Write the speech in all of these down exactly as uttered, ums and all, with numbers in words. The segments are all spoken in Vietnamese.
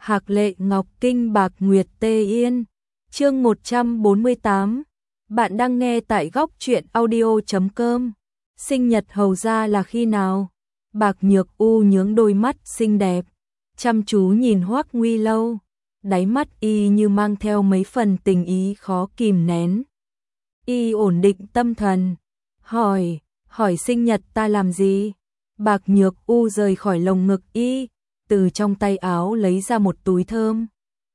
Hạc Lệ Ngọc Kinh Bạc Nguyệt Tê Yên. Chương một trăm bốn mươi tám. Bạn đang nghe tại góc truyện audio chấm com. Sinh nhật hầu gia là khi nào? Bạc Nhược U nhướng đôi mắt xinh đẹp, chăm chú nhìn Hoắc Nguy Lâu, đáy mắt y như mang theo mấy phần tình ý khó kìm nén. Y ổn định tâm thần, hỏi, hỏi sinh nhật ta làm gì? Bạc Nhược U rời khỏi lồng ngực y, từ trong tay áo lấy ra một túi thơm.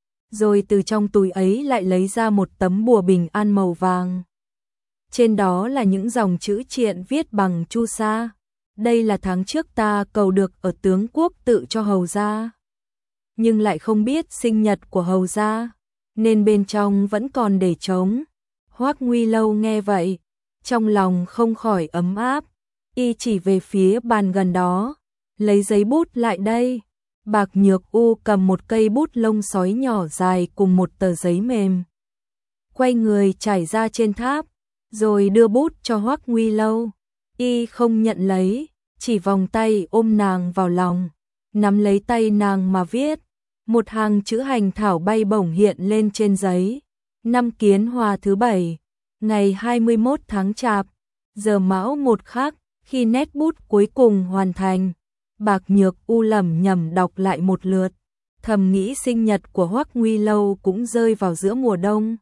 Rồi từ trong túi ấy lại lấy ra một tấm bùa bình an màu vàng. Trên đó là những dòng chữ triện viết bằng chu sa. Đây là tháng trước ta cầu được ở tướng quốc tự cho hầu gia. Nhưng lại không biết sinh nhật của hầu gia, nên bên trong vẫn còn để trống. Hoắc Nguy Lâu nghe vậy, trong lòng không khỏi ấm áp. Y chỉ về phía bàn gần đó, lấy giấy bút lại đây. Bạc Nhược U cầm một cây bút lông sói nhỏ dài cùng một tờ giấy mềm, quay người trải ra trên tháp, rồi đưa bút cho Hoắc Nguy Lâu. Y không nhận lấy, chỉ vòng tay ôm nàng vào lòng, nắm lấy tay nàng mà viết. Một hàng chữ hành thảo bay bổng hiện lên trên giấy. Năm Kiến Hòa thứ bảy, ngày hai mươi mốt tháng Chạp, giờ Mão một khắc, khi nét bút cuối cùng hoàn thành, Bạc Nhược U lẩm nhẩm đọc lại một lượt, thầm nghĩ sinh nhật của Hoắc Nguy Lâu cũng rơi vào giữa mùa đông.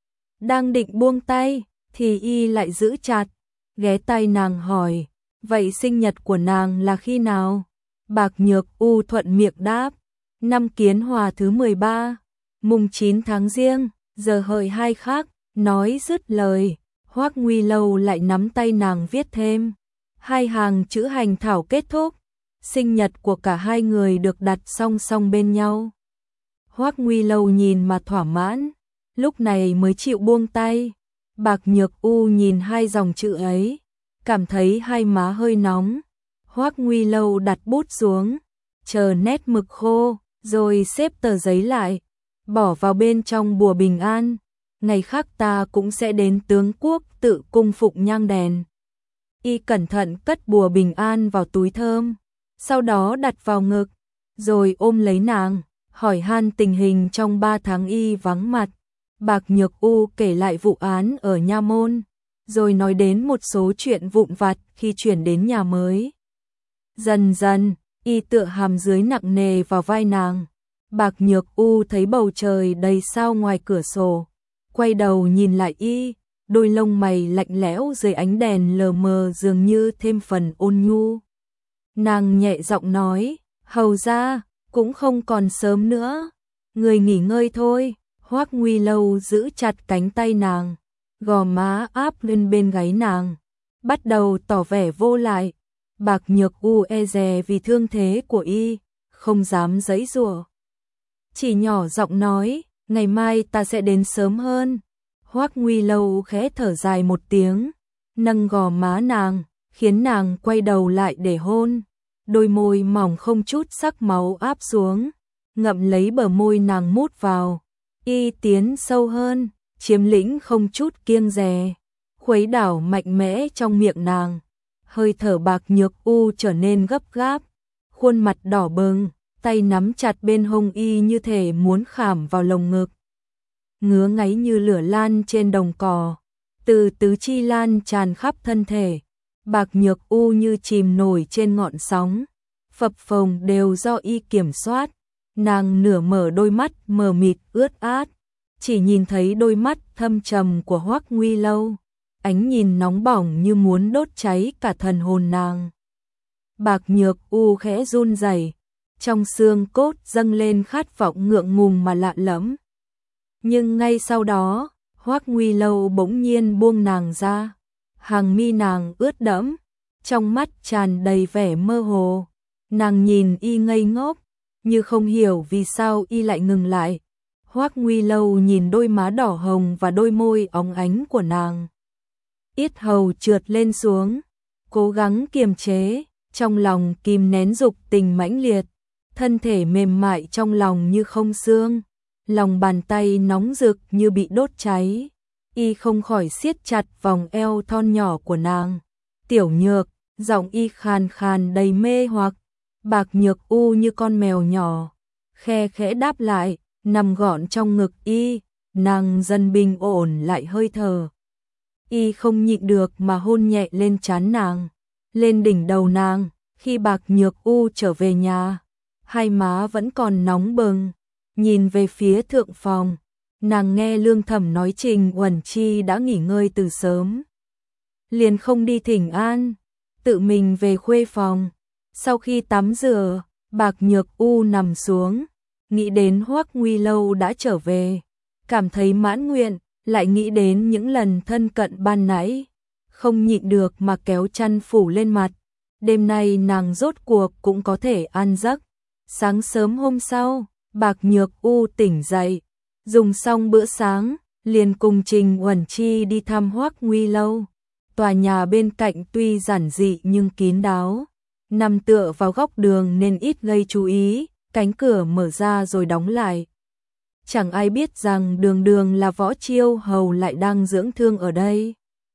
Đang định buông tay, thì y lại giữ chặt, ghé tay nàng hỏi, vậy sinh nhật của nàng là khi nào? Bạc Nhược U thuận miệng đáp, năm Kiến Hòa thứ mười ba, mùng chín tháng Giêng, giờ hợi hai khắc. Nói dứt lời, Hoắc Nguy Lâu lại nắm tay nàng viết thêm hai hàng chữ hành thảo kết thúc. Sinh nhật của cả hai người được đặt song song bên nhau. Hoắc Nguy Lâu nhìn mà thỏa mãn, lúc này mới chịu buông tay. Bạc Nhược U nhìn hai dòng chữ ấy, cảm thấy hai má hơi nóng. Hoắc Nguy Lâu đặt bút xuống, chờ nét mực khô, rồi xếp tờ giấy lại, bỏ vào bên trong bùa bình an. Ngày khác ta cũng sẽ đến tướng quốc tự cung phụng nhang đèn. Y cẩn thận cất bùa bình an vào túi thơm, sau đó đặt vào ngực, rồi ôm lấy nàng, hỏi han tình hình trong ba tháng y vắng mặt. Bạc Nhược U kể lại vụ án ở nha môn, rồi nói đến một số chuyện vụn vặt khi chuyển đến nhà mới. Dần dần, y tựa hàm dưới nặng nề vào vai nàng. Bạc Nhược U thấy bầu trời đầy sao ngoài cửa sổ, quay đầu nhìn lại y, đôi lông mày lạnh lẽo dưới ánh đèn lờ mờ dường như thêm phần ôn nhu. Nàng nhẹ giọng nói, hầu gia, cũng không còn sớm nữa, người nghỉ ngơi thôi. Hoắc Nguy Lâu giữ chặt cánh tay nàng, gò má áp lên bên gáy nàng, bắt đầu tỏ vẻ vô lại. Bạc Nhược U e dè vì thương thế của y, không dám giãy giụa, chỉ nhỏ giọng nói, ngày mai ta sẽ đến sớm hơn. Hoắc Nguy Lâu khẽ thở dài một tiếng, nâng gò má nàng, khiến nàng quay đầu lại để hôn. Đôi môi mỏng không chút sắc máu áp xuống, ngậm lấy bờ môi nàng mút vào. Y tiến sâu hơn, chiếm lĩnh không chút kiêng dè, khuấy đảo mạnh mẽ trong miệng nàng. Hơi thở Bạc Nhược U trở nên gấp gáp, khuôn mặt đỏ bừng, tay nắm chặt bên hông y như thể muốn khảm vào lồng ngực. Ngứa ngáy như lửa lan trên đồng cỏ, từ tứ chi lan tràn khắp thân thể. Bạc Nhược U như chìm nổi trên ngọn sóng, phập phồng đều do y kiểm soát. Nàng nửa mở đôi mắt mờ mịt ướt át, chỉ nhìn thấy đôi mắt thâm trầm của Hoắc Nguy Lâu, ánh nhìn nóng bỏng như muốn đốt cháy cả thần hồn nàng. Bạc Nhược U khẽ run rẩy, trong xương cốt dâng lên khát vọng ngượng ngùng mà lạ lẫm. Nhưng ngay sau đó, Hoắc Nguy Lâu bỗng nhiên buông nàng ra, hàng mi nàng ướt đẫm, trong mắt tràn đầy vẻ mơ hồ. Nàng nhìn y ngây ngốc, như không hiểu vì sao y lại ngừng lại. Hoắc Nguy Lâu nhìn đôi má đỏ hồng và đôi môi óng ánh của nàng, yết hầu trượt lên xuống, cố gắng kiềm chế, trong lòng kìm nén dục tình mãnh liệt, thân thể mềm mại trong lòng như không xương, lòng bàn tay nóng rực như bị đốt cháy. Y không khỏi siết chặt vòng eo thon nhỏ của nàng. Tiểu Nhược, giọng y khàn khàn đầy mê hoặc. Bạc Nhược U như con mèo nhỏ, khe khẽ đáp lại, nằm gọn trong ngực y, nàng dần bình ổn lại hơi thở. Y không nhịn được mà hôn nhẹ lên trán nàng, lên đỉnh đầu nàng. Khi Bạc Nhược U trở về nhà, hai má vẫn còn nóng bừng, nhìn về phía thượng phòng, nàng nghe Lương Thẩm nói Trình Uẩn Chi đã nghỉ ngơi từ sớm, liền không đi thỉnh an, tự mình về khuê phòng. Sau khi tắm rửa, Bạc Nhược U nằm xuống, nghĩ đến Hoắc Nguy Lâu đã trở về, cảm thấy mãn nguyện, lại nghĩ đến những lần thân cận ban nãy, không nhịn được mà kéo chăn phủ lên mặt. Đêm nay nàng rốt cuộc cũng có thể ăn giấc. Sáng sớm hôm sau, Bạc Nhược U tỉnh dậy, dùng xong bữa sáng, liền cùng Trình Uẩn Chi đi thăm Hoắc Nguy Lâu. Tòa nhà bên cạnh tuy giản dị nhưng kín đáo, nằm tựa vào góc đường nên ít gây chú ý, cánh cửa mở ra rồi đóng lại. Chẳng ai biết rằng Đường Đường là Võ Chiêu Hầu lại đang dưỡng thương ở đây.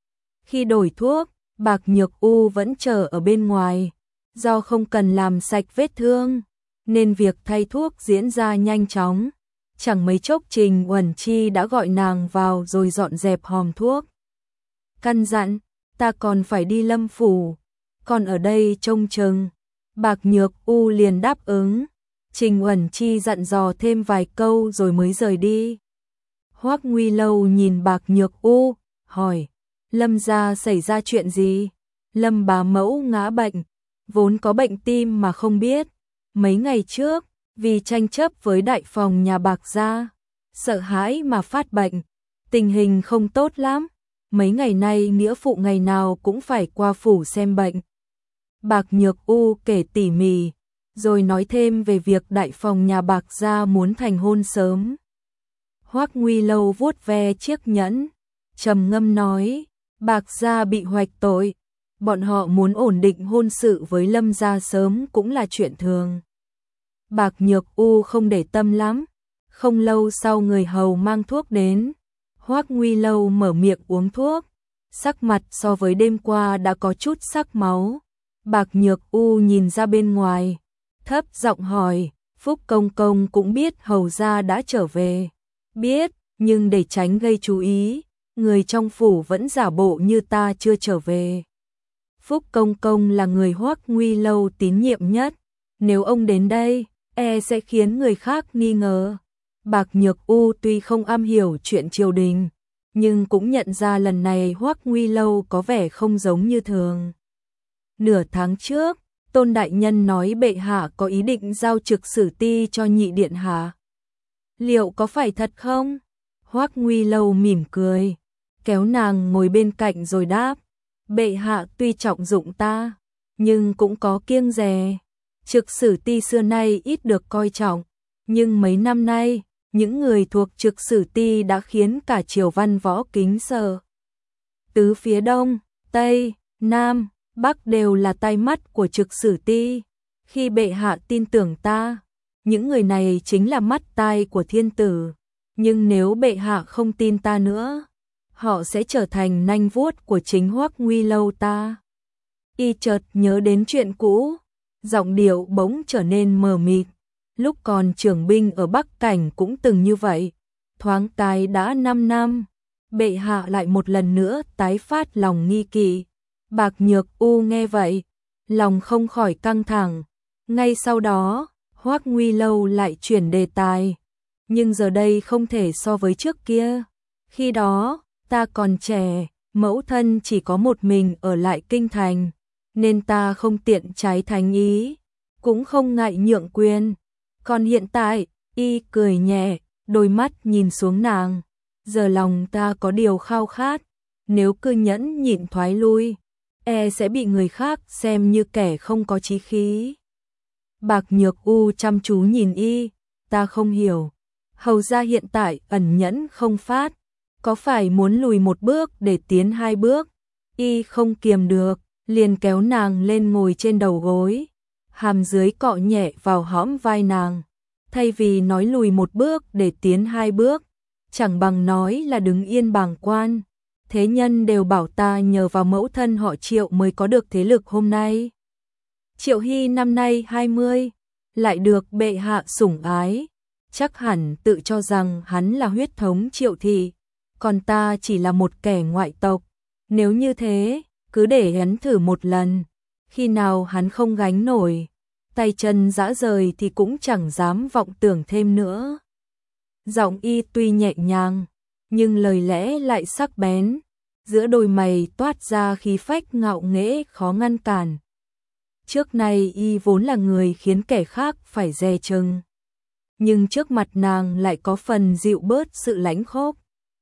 Khi đổi thuốc, Bạc Nhược U vẫn chờ ở bên ngoài, do không cần làm sạch vết thương, nên việc thay thuốc diễn ra nhanh chóng. Chẳng mấy chốc Trình Uẩn Chi đã gọi nàng vào rồi dọn dẹp hòm thuốc. Căn dặn, ta còn phải đi Lâm Phủ, còn ở đây trông chừng. Bạc Nhược U liền đáp ứng. Trình Uẩn Chi dặn dò thêm vài câu rồi mới rời đi. Hoắc Nguy Lâu nhìn Bạc Nhược U, hỏi, Lâm gia xảy ra chuyện gì? Lâm bá mẫu ngã bệnh, vốn có bệnh tim mà không biết. Mấy ngày trước, vì tranh chấp với đại phòng nhà Bạc gia, sợ hãi mà phát bệnh, tình hình không tốt lắm. Mấy ngày nay nghĩa phụ ngày nào cũng phải qua phủ xem bệnh. Bạc Nhược U kể tỉ mỉ, rồi nói thêm về việc đại phòng nhà Bạc gia muốn thành hôn sớm. Hoắc Nguy Lâu vuốt ve chiếc nhẫn, trầm ngâm nói, Bạc gia bị hoạch tội, bọn họ muốn ổn định hôn sự với Lâm gia sớm cũng là chuyện thường. Bạc Nhược U không để tâm lắm. Không lâu sau người hầu mang thuốc đến, Hoắc Nguy Lâu mở miệng uống thuốc, sắc mặt so với đêm qua đã có chút sắc máu. Bạc Nhược U nhìn ra bên ngoài, thấp giọng hỏi, Phúc công công cũng biết hầu gia đã trở về. Biết, nhưng để tránh gây chú ý, người trong phủ vẫn giả bộ như ta chưa trở về. Phúc công công là người Hoắc Nguy Lâu tín nhiệm nhất, nếu ông đến đây, e sẽ khiến người khác nghi ngờ. Bạc Nhược U tuy không am hiểu chuyện triều đình, nhưng cũng nhận ra lần này Hoắc Nguy Lâu có vẻ không giống như thường. Nửa tháng trước, Tôn đại nhân nói bệ hạ có ý định giao trực sử ti cho nhị điện hạ. Liệu có phải thật không? Hoắc Nguy Lâu mỉm cười, kéo nàng ngồi bên cạnh rồi đáp, bệ hạ tuy trọng dụng ta, nhưng cũng có kiêng dè. Trực sử ti xưa nay ít được coi trọng, nhưng mấy năm nay, những người thuộc trực sử ti đã khiến cả triều văn võ kính sợ. Tứ phía đông, tây, nam, bắc đều là tai mắt của trực sử ti. Khi bệ hạ tin tưởng ta, những người này chính là mắt tai của thiên tử. Nhưng nếu bệ hạ không tin ta nữa, họ sẽ trở thành nanh vuốt của chính Hoắc Nguy Lâu ta. Y chợt nhớ đến chuyện cũ, giọng điệu bỗng trở nên mờ mịt. Lúc còn trưởng binh ở Bắc Cảnh cũng từng như vậy, thoáng cái đã năm năm, bệ hạ lại một lần nữa tái phát lòng nghi kỵ. Bạc Nhược U nghe vậy, lòng không khỏi căng thẳng. Ngay sau đó, Hoắc Nguy Lâu lại chuyển đề tài, nhưng giờ đây không thể so với trước kia. Khi đó, ta còn trẻ, mẫu thân chỉ có một mình ở lại kinh thành, nên ta không tiện trái thánh ý, cũng không ngại nhượng quyền. Còn hiện tại, y cười nhẹ, đôi mắt nhìn xuống nàng, giờ lòng ta có điều khao khát, nếu cứ nhẫn nhịn thoái lui, e sẽ bị người khác xem như kẻ không có chí khí. Bạc Nhược U chăm chú nhìn y, ta không hiểu, hầu gia hiện tại ẩn nhẫn không phát, có phải muốn lùi một bước để tiến hai bước? Y không kiềm được, liền kéo nàng lên ngồi trên đầu gối, hàm dưới cọ nhẹ vào hõm vai nàng. Thay vì nói lùi một bước để tiến hai bước, chẳng bằng nói là đứng yên bàng quan. Thế nhân đều bảo ta nhờ vào mẫu thân họ Triệu mới có được thế lực hôm nay. Triệu Hy năm nay hai mươi, lại được bệ hạ sủng ái, chắc hẳn tự cho rằng hắn là huyết thống Triệu thị, còn ta chỉ là một kẻ ngoại tộc. Nếu như thế, cứ để hắn thử một lần, khi nào hắn không gánh nổi, tay chân rã rời thì cũng chẳng dám vọng tưởng thêm nữa. Giọng y tuy nhẹ nhàng, nhưng lời lẽ lại sắc bén, giữa đôi mày toát ra khí phách ngạo nghễ khó ngăn cản. Trước nay y vốn là người khiến kẻ khác phải dè chừng, nhưng trước mặt nàng lại có phần dịu bớt sự lãnh khốc.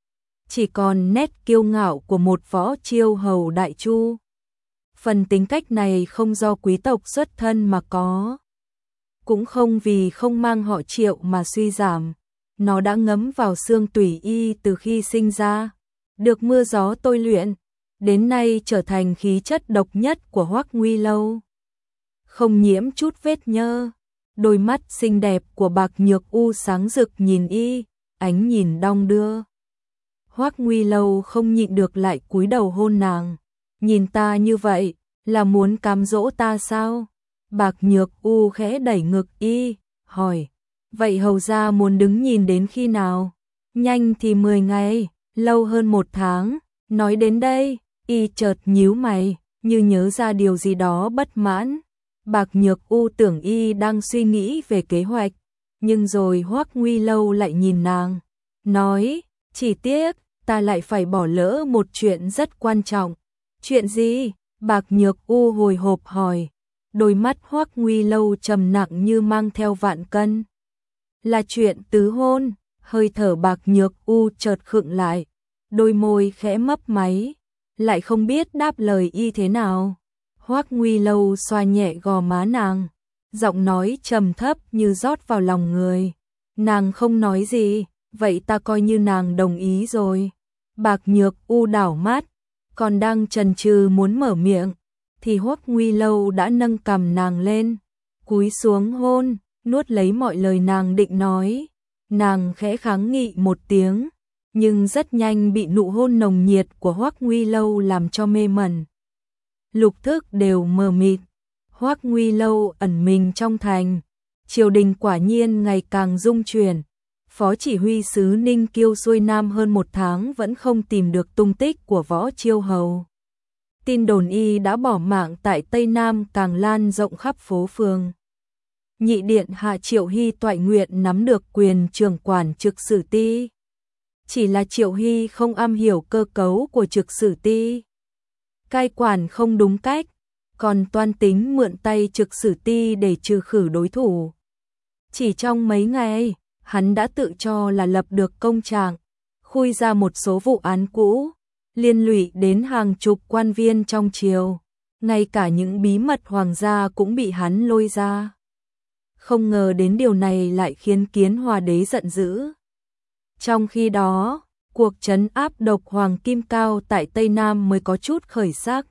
Chỉ còn nét kiêu ngạo của một võ chiêu hầu đại chu. Phần tính cách này không do quý tộc xuất thân mà có, cũng không vì không mang họ Triệu mà suy giảm, nó đã ngấm vào xương tủy y từ khi sinh ra, được mưa gió tôi luyện, đến nay trở thành khí chất độc nhất của Hoắc Nguy Lâu. Không nhiễm chút vết nhơ, đôi mắt xinh đẹp của Bạc Nhược U sáng rực nhìn y, ánh nhìn đong đưa. Hoắc Nguy Lâu không nhịn được lại cúi đầu hôn nàng. Nhìn ta như vậy, là muốn cám dỗ ta sao? Bạc Nhược U khẽ đẩy ngực y, hỏi. Vậy hầu gia muốn đứng nhìn đến khi nào? Nhanh thì mười ngày, lâu hơn một tháng. Nói đến đây, y chợt nhíu mày, như nhớ ra điều gì đó bất mãn. Bạc Nhược U tưởng y đang suy nghĩ về kế hoạch, nhưng rồi Hoắc Nguy Lâu lại nhìn nàng, nói, chỉ tiếc, ta lại phải bỏ lỡ một chuyện rất quan trọng. Chuyện gì? Bạc Nhược U hồi hộp hỏi, đôi mắt Hoắc Nguy Lâu trầm nặng như mang theo vạn cân. Là chuyện tứ hôn. Hơi thở Bạc Nhược U chợt khựng lại, đôi môi khẽ mấp máy, lại không biết đáp lời y thế nào. Hoắc Nguy Lâu xoa nhẹ gò má nàng, giọng nói trầm thấp như rót vào lòng người. Nàng không nói gì, vậy ta coi như nàng đồng ý rồi. Bạc Nhược U đảo mắt, còn đang chần chừ muốn mở miệng, thì Hoắc Nguy Lâu đã nâng cằm nàng lên, cúi xuống hôn, nuốt lấy mọi lời nàng định nói. Nàng khẽ kháng nghị một tiếng, nhưng rất nhanh bị nụ hôn nồng nhiệt của Hoắc Nguy Lâu làm cho mê mẩn. Lục thức đều mờ mịt, Hoắc Nguy Lâu ẩn mình trong thành, triều đình quả nhiên ngày càng rung chuyển. Phó chỉ huy sứ Ninh Kiêu xuôi nam hơn một tháng vẫn không tìm được tung tích của Võ Chiêu Hầu. Tin đồn y đã bỏ mạng tại Tây Nam càng lan rộng khắp phố phường. Nhị điện hạ Triệu Hy toại nguyện nắm được quyền trưởng quản trực sử ti. Chỉ là Triệu Hy không am hiểu cơ cấu của trực sử ti, cai quản không đúng cách, còn toan tính mượn tay trực sử ti để trừ khử đối thủ. Chỉ trong mấy ngày, hắn đã tự cho là lập được công trạng, khui ra một số vụ án cũ, liên lụy đến hàng chục quan viên trong triều, ngay cả những bí mật hoàng gia cũng bị hắn lôi ra. Không ngờ đến điều này lại khiến Kiến Hòa đế giận dữ. Trong khi đó, cuộc trấn áp độc hoàng Kim Cao tại Tây Nam mới có chút khởi sắc.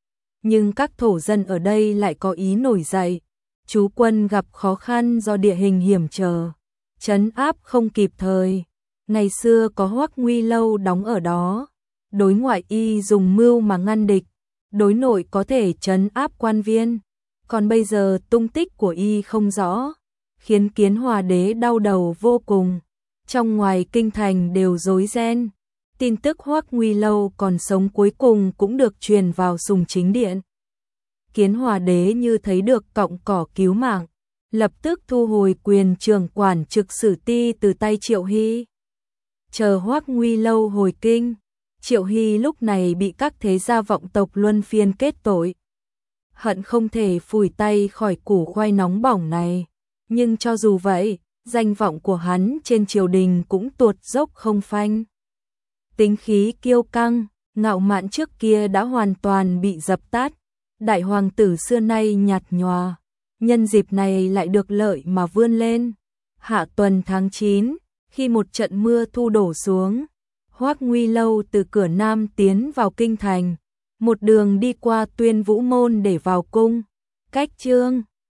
Nhưng các thổ dân ở đây lại có ý nổi dậy, trú quân gặp khó khăn do địa hình hiểm trở, trấn áp không kịp thời. Ngày xưa có Hoắc Nguy Lâu đóng ở đó, đối ngoại y dùng mưu mà ngăn địch, đối nội có thể trấn áp quan viên. Còn bây giờ tung tích của y không rõ, khiến Kiến Hòa đế đau đầu vô cùng. Trong ngoài kinh thành đều rối ren, tin tức Hoắc Nguy Lâu còn sống cuối cùng cũng được truyền vào Sùng Chính Điện. Kiến Hòa đế như thấy được cọng cỏ cứu mạng, lập tức thu hồi quyền trưởng quản trực sử ti từ tay Triệu Hy. Chờ Hoắc Nguy Lâu hồi kinh, Triệu Hy lúc này bị các thế gia vọng tộc luân phiên kết tội. Hận không thể phủi tay khỏi củ khoai nóng bỏng này, nhưng cho dù vậy, danh vọng của hắn trên triều đình cũng tuột dốc không phanh. Tính khí kiêu căng, ngạo mạn trước kia đã hoàn toàn bị dập tắt. Đại hoàng tử xưa nay nhạt nhòa, nhân dịp này lại được lợi mà vươn lên. Hạ tuần tháng chín, khi một trận mưa thu đổ xuống, Hoắc Nguy Lâu từ cửa Nam tiến vào kinh thành, một đường đi qua Tuyên Vũ Môn để vào cung. Cách Trương